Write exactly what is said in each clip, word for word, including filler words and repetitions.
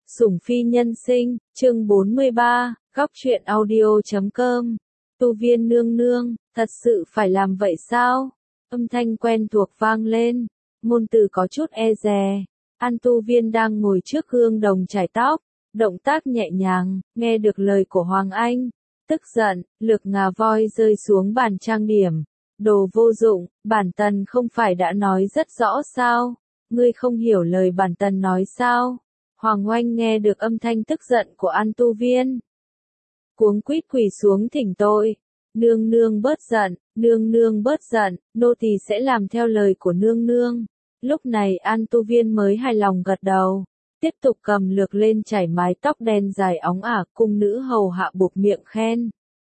Sủng phi nhân sinh, chương bốn mươi ba, góc truyện audio chấm com. Tu Viên nương nương, thật sự phải làm vậy sao? Âm thanh quen thuộc vang lên, ngôn từ có chút e dè. An Tu Viên đang ngồi trước gương đồng chải tóc, động tác nhẹ nhàng, nghe được lời của Hoàng Anh. Tức giận, lược ngà voi rơi xuống bàn trang điểm. Đồ vô dụng, bản tần không phải đã nói rất rõ sao? Ngươi không hiểu lời bản tần nói sao? Hoàng Oanh nghe được âm thanh tức giận của An Tu Viên. Cuống quýt quỳ xuống thỉnh tội. Nương nương bớt giận, nương nương bớt giận, nô tỳ sẽ làm theo lời của nương nương. Lúc này An Tu Viên mới hài lòng gật đầu. Tiếp tục cầm lược lên chải mái tóc đen dài óng ả, cung nữ hầu hạ buộc miệng khen.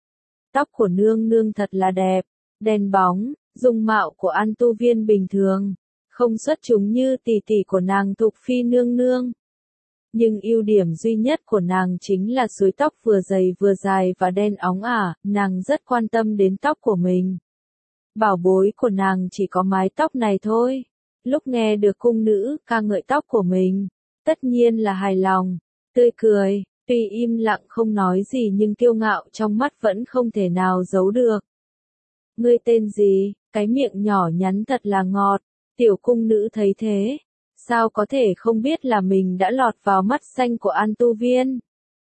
Tóc của nương nương thật là đẹp, đen bóng, dung mạo của An Tu Viên bình thường, không xuất chúng như tỷ tỷ của nàng Thục Phi nương nương. Nhưng ưu điểm duy nhất của nàng chính là suối tóc vừa dày vừa dài và đen óng ả, nàng rất quan tâm đến tóc của mình. Bảo bối của nàng chỉ có mái tóc này thôi. Lúc nghe được cung nữ ca ngợi tóc của mình, tất nhiên là hài lòng, tươi cười, tuy im lặng không nói gì nhưng kiêu ngạo trong mắt vẫn không thể nào giấu được. Ngươi tên gì? Cái miệng nhỏ nhắn thật là ngọt. Tiểu cung nữ thấy thế, sao có thể không biết là mình đã lọt vào mắt xanh của An Tu Viên.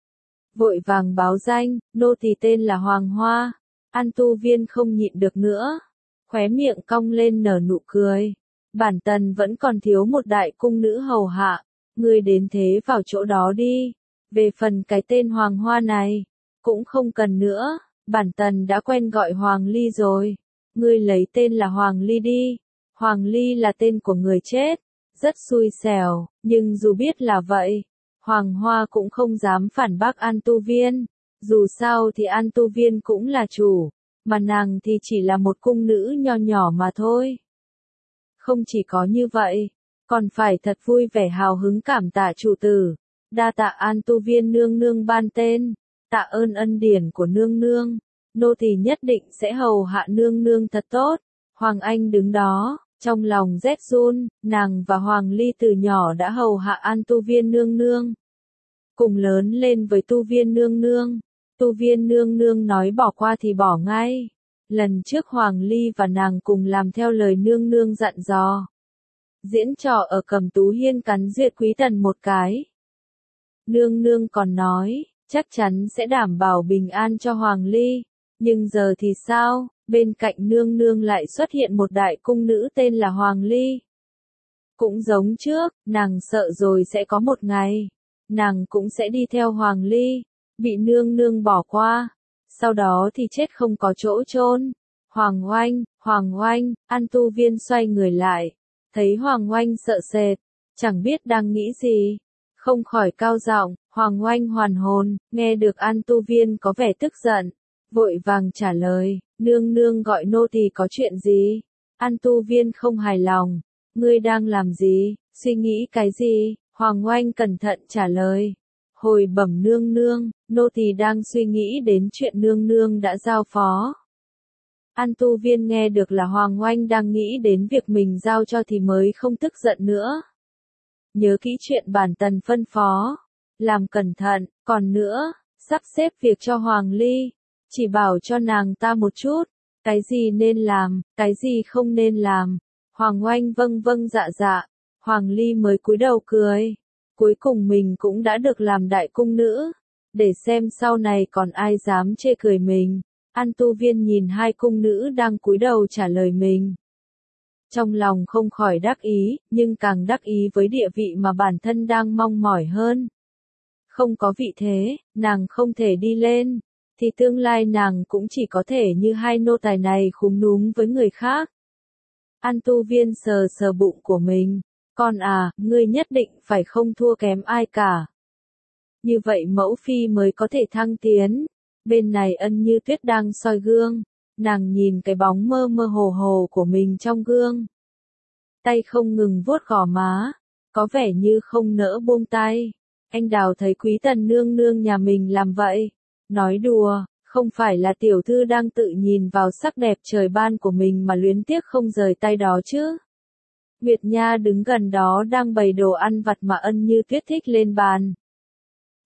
Vội vàng báo danh, nô tỳ tên là Hoàng Hoa. An Tu Viên không nhịn được nữa, khóe miệng cong lên nở nụ cười. Bản tần vẫn còn thiếu một đại cung nữ hầu hạ, ngươi đến thế vào chỗ đó đi. Về phần cái tên Hoàng Hoa này, cũng không cần nữa, bản tần đã quen gọi Hoàng Ly rồi. Ngươi lấy tên là Hoàng Ly đi. Hoàng Ly là tên của người chết. Rất xui xẻo, nhưng dù biết là vậy, Hoàng Hoa cũng không dám phản bác An Tu Viên. Dù sao thì An Tu Viên cũng là chủ, mà nàng thì chỉ là một cung nữ nho nhỏ mà thôi. Không chỉ có như vậy, còn phải thật vui vẻ hào hứng cảm tạ chủ tử. Đa tạ An Tu Viên nương nương ban tên, tạ ơn ân điển của nương nương. Nô tỳ nhất định sẽ hầu hạ nương nương thật tốt. Hoàng Anh đứng đó, trong lòng rét run, nàng và Hoàng Ly từ nhỏ đã hầu hạ An Tu Viên nương nương. Cùng lớn lên với Tu Viên nương nương. Tu Viên nương nương nói bỏ qua thì bỏ ngay. Lần trước Hoàng Ly và nàng cùng làm theo lời nương nương dặn dò. Diễn trò ở Cẩm Tú Hiên cắn Duyệt Quý Tần một cái. Nương nương còn nói, chắc chắn sẽ đảm bảo bình an cho Hoàng Ly. Nhưng giờ thì sao? Bên cạnh nương nương lại xuất hiện một đại cung nữ tên là Hoàng Ly. Cũng giống trước, nàng sợ rồi sẽ có một ngày, nàng cũng sẽ đi theo Hoàng Ly, bị nương nương bỏ qua, sau đó thì chết không có chỗ chôn. Hoàng Oanh, Hoàng Oanh, An Tu Viên xoay người lại, thấy Hoàng Oanh sợ sệt, chẳng biết đang nghĩ gì, không khỏi cao giọng. Hoàng Oanh hoàn hồn, nghe được An Tu Viên có vẻ tức giận, vội vàng trả lời, nương nương gọi nô tỳ có chuyện gì? An Tu Viên không hài lòng, ngươi đang làm gì, suy nghĩ cái gì? Hoàng Oanh cẩn thận trả lời, hồi bẩm nương nương, nô tỳ đang suy nghĩ đến chuyện nương nương đã giao phó. An Tu Viên nghe được là Hoàng Oanh đang nghĩ đến việc mình giao cho thì mới không tức giận nữa. Nhớ kỹ chuyện bản tần phân phó, làm cẩn thận, còn nữa, sắp xếp việc cho Hoàng Ly. Chỉ bảo cho nàng ta một chút, cái gì nên làm, cái gì không nên làm. Hoàng Oanh vâng vâng dạ dạ, Hoàng Ly mới cúi đầu cười. Cuối cùng mình cũng đã được làm đại cung nữ, để xem sau này còn ai dám chê cười mình. An Tu Viên nhìn hai cung nữ đang cúi đầu trả lời mình. Trong lòng không khỏi đắc ý, nhưng càng đắc ý với địa vị mà bản thân đang mong mỏi hơn. Không có vị thế, nàng không thể đi lên, thì tương lai nàng cũng chỉ có thể như hai nô tài này khúm núm với người khác. An Tu Viên sờ sờ bụng của mình, con à, ngươi nhất định phải không thua kém ai cả. Như vậy mẫu phi mới có thể thăng tiến. Bên này Ân Như Tuyết đang soi gương, nàng nhìn cái bóng mơ mơ hồ hồ của mình trong gương. Tay không ngừng vuốt gò má, có vẻ như không nỡ buông tay. Anh Đào thấy Quý Tần nương nương nhà mình làm vậy, nói đùa, không phải là tiểu thư đang tự nhìn vào sắc đẹp trời ban của mình mà luyến tiếc không rời tay đó chứ. Nguyệt Nha đứng gần đó đang bày đồ ăn vặt mà Ân Như Tuyết thích lên bàn.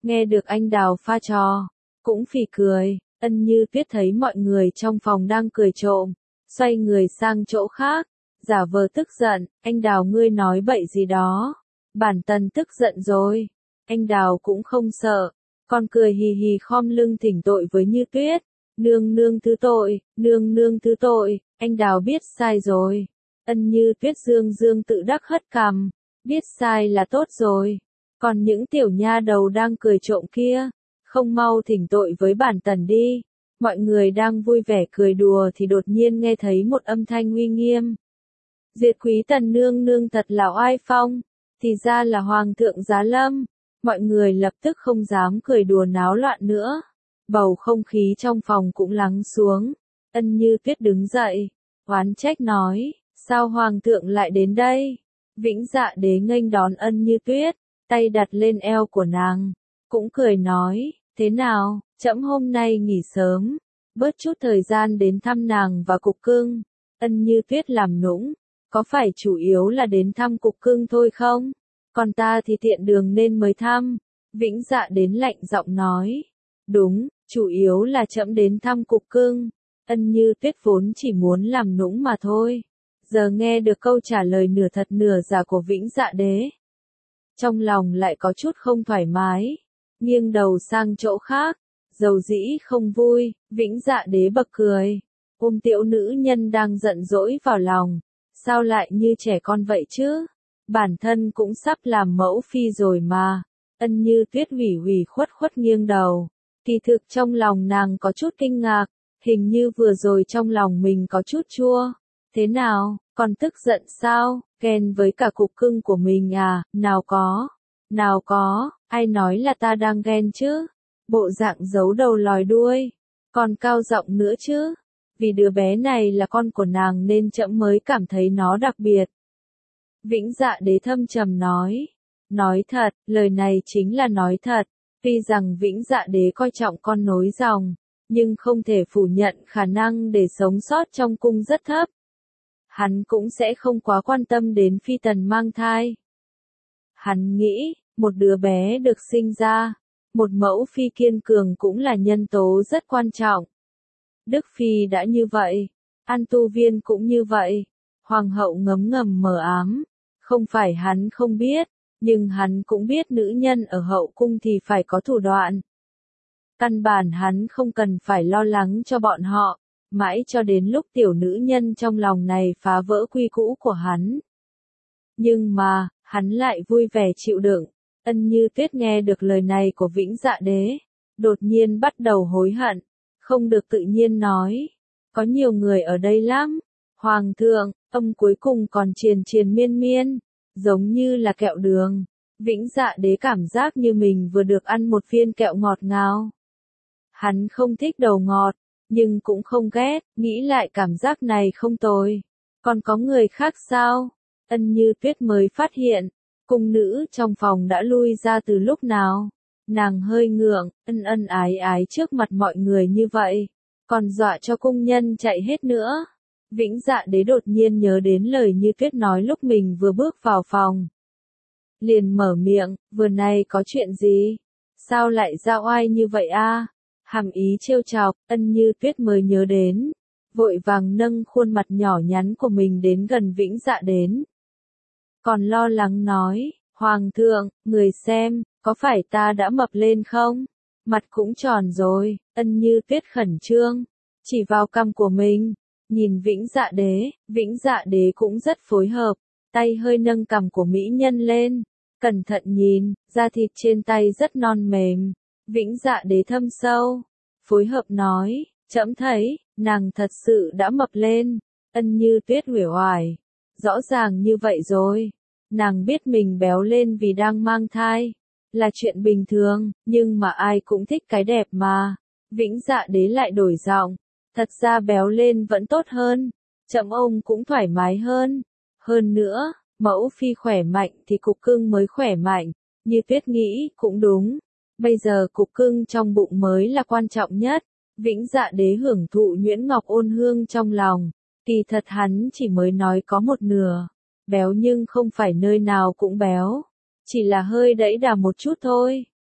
Nghe được anh Đào pha trò, cũng phì cười, Ân Như Tuyết thấy mọi người trong phòng đang cười trộm, xoay người sang chỗ khác, giả vờ tức giận, anh Đào ngươi nói bậy gì đó, bản Tần tức giận rồi, anh Đào cũng không sợ, còn cười hì hì khom lưng thỉnh tội với Như Tuyết, nương nương thứ tội, nương nương thứ tội, anh Đào biết sai rồi, Ân Như Tuyết dương dương tự đắc hất cằm, biết sai là tốt rồi, còn những tiểu nha đầu đang cười trộm kia, không mau thỉnh tội với bản Tần đi. Mọi người đang vui vẻ cười đùa thì đột nhiên nghe thấy một âm thanh uy nghiêm. Diệt quý Tần nương nương thật là oai phong, thì ra là Hoàng thượng Giá Lâm. Mọi người lập tức không dám cười đùa náo loạn nữa. Bầu không khí trong phòng cũng lắng xuống. Ân Như Tuyết đứng dậy, oán trách nói, sao Hoàng thượng lại đến đây? Vĩnh Dạ Đế nghênh đón Ân Như Tuyết, tay đặt lên eo của nàng, cũng cười nói, thế nào, trẫm hôm nay nghỉ sớm, bớt chút thời gian đến thăm nàng và cục cưng. Ân Như Tuyết làm nũng, có phải chủ yếu là đến thăm cục cưng thôi không? Còn ta thì tiện đường nên mới thăm. Vĩnh Dạ đến lạnh giọng nói, đúng, chủ yếu là trẫm đến thăm cục cưng. Ân Như Tuyết vốn chỉ muốn làm nũng mà thôi. Giờ nghe được câu trả lời nửa thật nửa giả của Vĩnh Dạ Đế, trong lòng lại có chút không thoải mái, nghiêng đầu sang chỗ khác, dầu dĩ không vui. Vĩnh Dạ Đế bật cười, ôm tiểu nữ nhân đang giận dỗi vào lòng, sao lại như trẻ con vậy chứ? Bản thân cũng sắp làm mẫu phi rồi mà. Ân Như Tuyết ủy ủy khuất khuất nghiêng đầu, kỳ thực trong lòng nàng có chút kinh ngạc, hình như vừa rồi trong lòng mình có chút chua. Thế nào, còn tức giận sao, ghen với cả cục cưng của mình à? Nào có, nào có, ai nói là ta đang ghen chứ? Bộ dạng giấu đầu lòi đuôi, còn cao giọng nữa chứ? Vì đứa bé này là con của nàng nên trẫm mới cảm thấy nó đặc biệt. Vĩnh Dạ Đế thâm trầm nói, nói thật, lời này chính là nói thật, tuy rằng Vĩnh Dạ Đế coi trọng con nối dòng, nhưng không thể phủ nhận khả năng để sống sót trong cung rất thấp. Hắn cũng sẽ không quá quan tâm đến phi tần mang thai. Hắn nghĩ, một đứa bé được sinh ra, một mẫu phi kiên cường cũng là nhân tố rất quan trọng. Đức Phi đã như vậy, An Tu Viên cũng như vậy, Hoàng hậu ngấm ngầm mờ ám, không phải hắn không biết, nhưng hắn cũng biết nữ nhân ở hậu cung thì phải có thủ đoạn. Căn bản hắn không cần phải lo lắng cho bọn họ, mãi cho đến lúc tiểu nữ nhân trong lòng này phá vỡ quy cũ của hắn. Nhưng mà, hắn lại vui vẻ chịu đựng. Ân Như Tuyết nghe được lời này của Vĩnh Dạ Đế, đột nhiên bắt đầu hối hận, không được tự nhiên nói, có nhiều người ở đây lắm. Hoàng thượng, ông cuối cùng còn triền triền miên miên, giống như là kẹo đường. Vĩnh Dạ Đế cảm giác như mình vừa được ăn một viên kẹo ngọt ngào. Hắn không thích đầu ngọt, nhưng cũng không ghét, nghĩ lại cảm giác này không tồi. Còn có người khác sao? Ân Như Tuyết mới phát hiện, cung nữ trong phòng đã lui ra từ lúc nào. Nàng hơi ngượng, ân ân ái ái trước mặt mọi người như vậy, còn dọa cho cung nhân chạy hết nữa. Vĩnh Dạ Đế đột nhiên nhớ đến lời Như Tuyết nói lúc mình vừa bước vào phòng. Liền mở miệng, vừa nay có chuyện gì? Sao lại ra oai như vậy a? Hàm ý trêu chọc, Ân Như Tuyết mới nhớ đến, vội vàng nâng khuôn mặt nhỏ nhắn của mình đến gần Vĩnh Dạ đến. Còn lo lắng nói, Hoàng thượng, người xem, có phải ta đã mập lên không? Mặt cũng tròn rồi. Ân Như Tuyết khẩn trương, chỉ vào cằm của mình, nhìn Vĩnh Dạ Đế. Vĩnh Dạ Đế cũng rất phối hợp, tay hơi nâng cằm của mỹ nhân lên, cẩn thận nhìn, da thịt trên tay rất non mềm. Vĩnh Dạ Đế thâm sâu, phối hợp nói, trẫm thấy, nàng thật sự đã mập lên. Ân Như Tuyết uể oải, rõ ràng như vậy rồi. Nàng biết mình béo lên vì đang mang thai, là chuyện bình thường, nhưng mà ai cũng thích cái đẹp mà. Vĩnh Dạ Đế lại đổi giọng, thật ra béo lên vẫn tốt hơn, trẫm ông cũng thoải mái hơn. Hơn nữa, mẫu phi khỏe mạnh thì cục cưng mới khỏe mạnh, Như Tuyết nghĩ cũng đúng. Bây giờ cục cưng trong bụng mới là quan trọng nhất. Vĩnh Dạ Đế hưởng thụ nhuyễn ngọc ôn hương trong lòng, kỳ thật hắn chỉ mới nói có một nửa. Béo nhưng không phải nơi nào cũng béo, chỉ là hơi đẫy đà một chút thôi.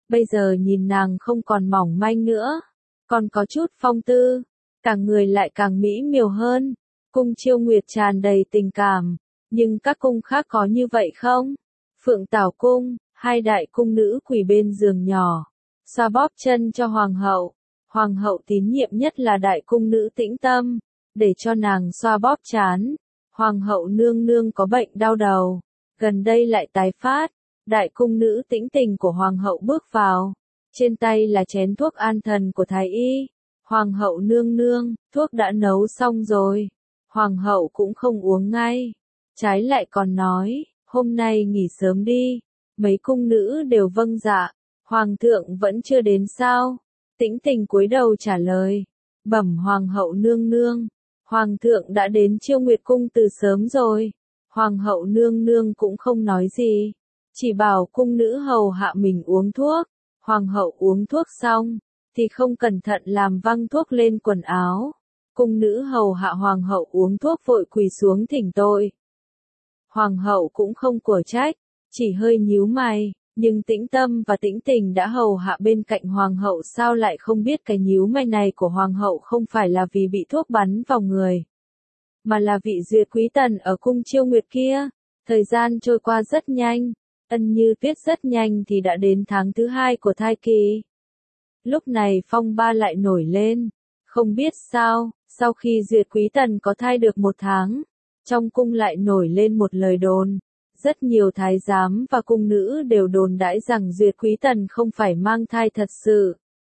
Bây giờ nhìn nàng không còn mỏng manh nữa, còn có chút phong tư, cả người lại càng mỹ miều hơn. Cung Chiêu Nguyệt tràn đầy tình cảm, nhưng các cung khác có như vậy không? Phượng Tảo cung, hai đại cung nữ quỳ bên giường nhỏ, xoa bóp chân cho hoàng hậu. Hoàng hậu tín nhiệm nhất là đại cung nữ Tĩnh Tâm, để cho nàng xoa bóp trán. Hoàng hậu nương nương có bệnh đau đầu, gần đây lại tái phát. Đại cung nữ Tĩnh Tình của hoàng hậu bước vào, trên tay là chén thuốc an thần của thái y. Hoàng hậu nương nương, thuốc đã nấu xong rồi. Hoàng hậu cũng không uống ngay, trái lại còn nói, hôm nay nghỉ sớm đi. Mấy cung nữ đều vâng dạ. Hoàng thượng vẫn chưa đến sao? Tĩnh Tình cúi đầu trả lời, bẩm hoàng hậu nương nương, hoàng thượng đã đến Chiêu Nguyệt cung từ sớm rồi. Hoàng hậu nương nương cũng không nói gì, chỉ bảo cung nữ hầu hạ mình uống thuốc. Hoàng hậu uống thuốc xong, thì không cẩn thận làm văng thuốc lên quần áo. Cung nữ hầu hạ hoàng hậu uống thuốc vội quỳ xuống thỉnh tội. Hoàng hậu cũng không của trách, chỉ hơi nhíu mày, nhưng Tĩnh Tâm và Tĩnh Tình đã hầu hạ bên cạnh hoàng hậu, sao lại không biết cái nhíu mày này của hoàng hậu không phải là vì bị thuốc bắn vào người, mà là vị duyệt quý tần ở cung Chiêu Nguyệt kia. Thời gian trôi qua rất nhanh, Ân Như Tuyết rất nhanh thì đã đến tháng thứ hai của thai kỳ. Lúc này phong ba lại nổi lên, không biết sao, sau khi duyệt quý tần có thai được một tháng, trong cung lại nổi lên một lời đồn. Rất nhiều thái giám và cung nữ đều đồn đãi rằng duyệt quý tần không phải mang thai thật sự.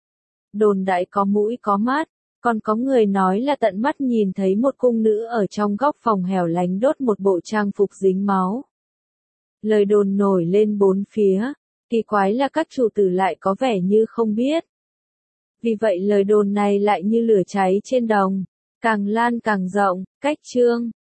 Đồn đãi có mũi có mắt, còn có người nói là tận mắt nhìn thấy một cung nữ ở trong góc phòng hẻo lánh đốt một bộ trang phục dính máu. Lời đồn nổi lên bốn phía, kỳ quái là các chủ tử lại có vẻ như không biết. Vì vậy lời đồn này lại như lửa cháy trên đồng, càng lan càng rộng. Cách chương